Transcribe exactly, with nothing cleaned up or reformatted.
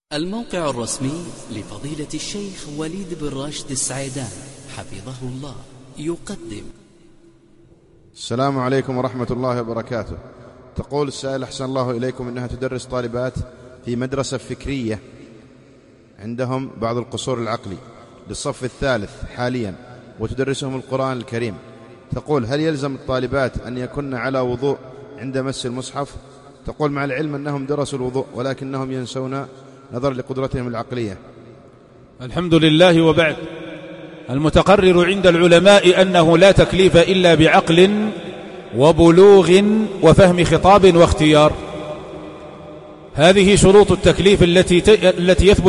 الموقع الرسمي لفضيلة الشيخ وليد بن راشد السعيدان حفظه الله يقدم. السلام عليكم ورحمة الله وبركاته. تقول السائل أحسن الله إليكم إنها تدرس طالبات في مدرسة فكرية عندهم بعض القصور العقلي للصف الثالث حاليا وتدرسهم القرآن الكريم. تقول هل يلزم الطالبات أن يكن على وضوء عند مس المصحف؟ تقول مع العلم أنهم درسوا الوضوء ولكنهم ينسون نظرا لقدرتهم العقلية. الحمد لله. وبعد، المتقرر عند العلماء أنه لا تكليف إلا بعقل وبلوغ وفهم خطاب واختيار. هذه شروط التكليف التي التي يثبت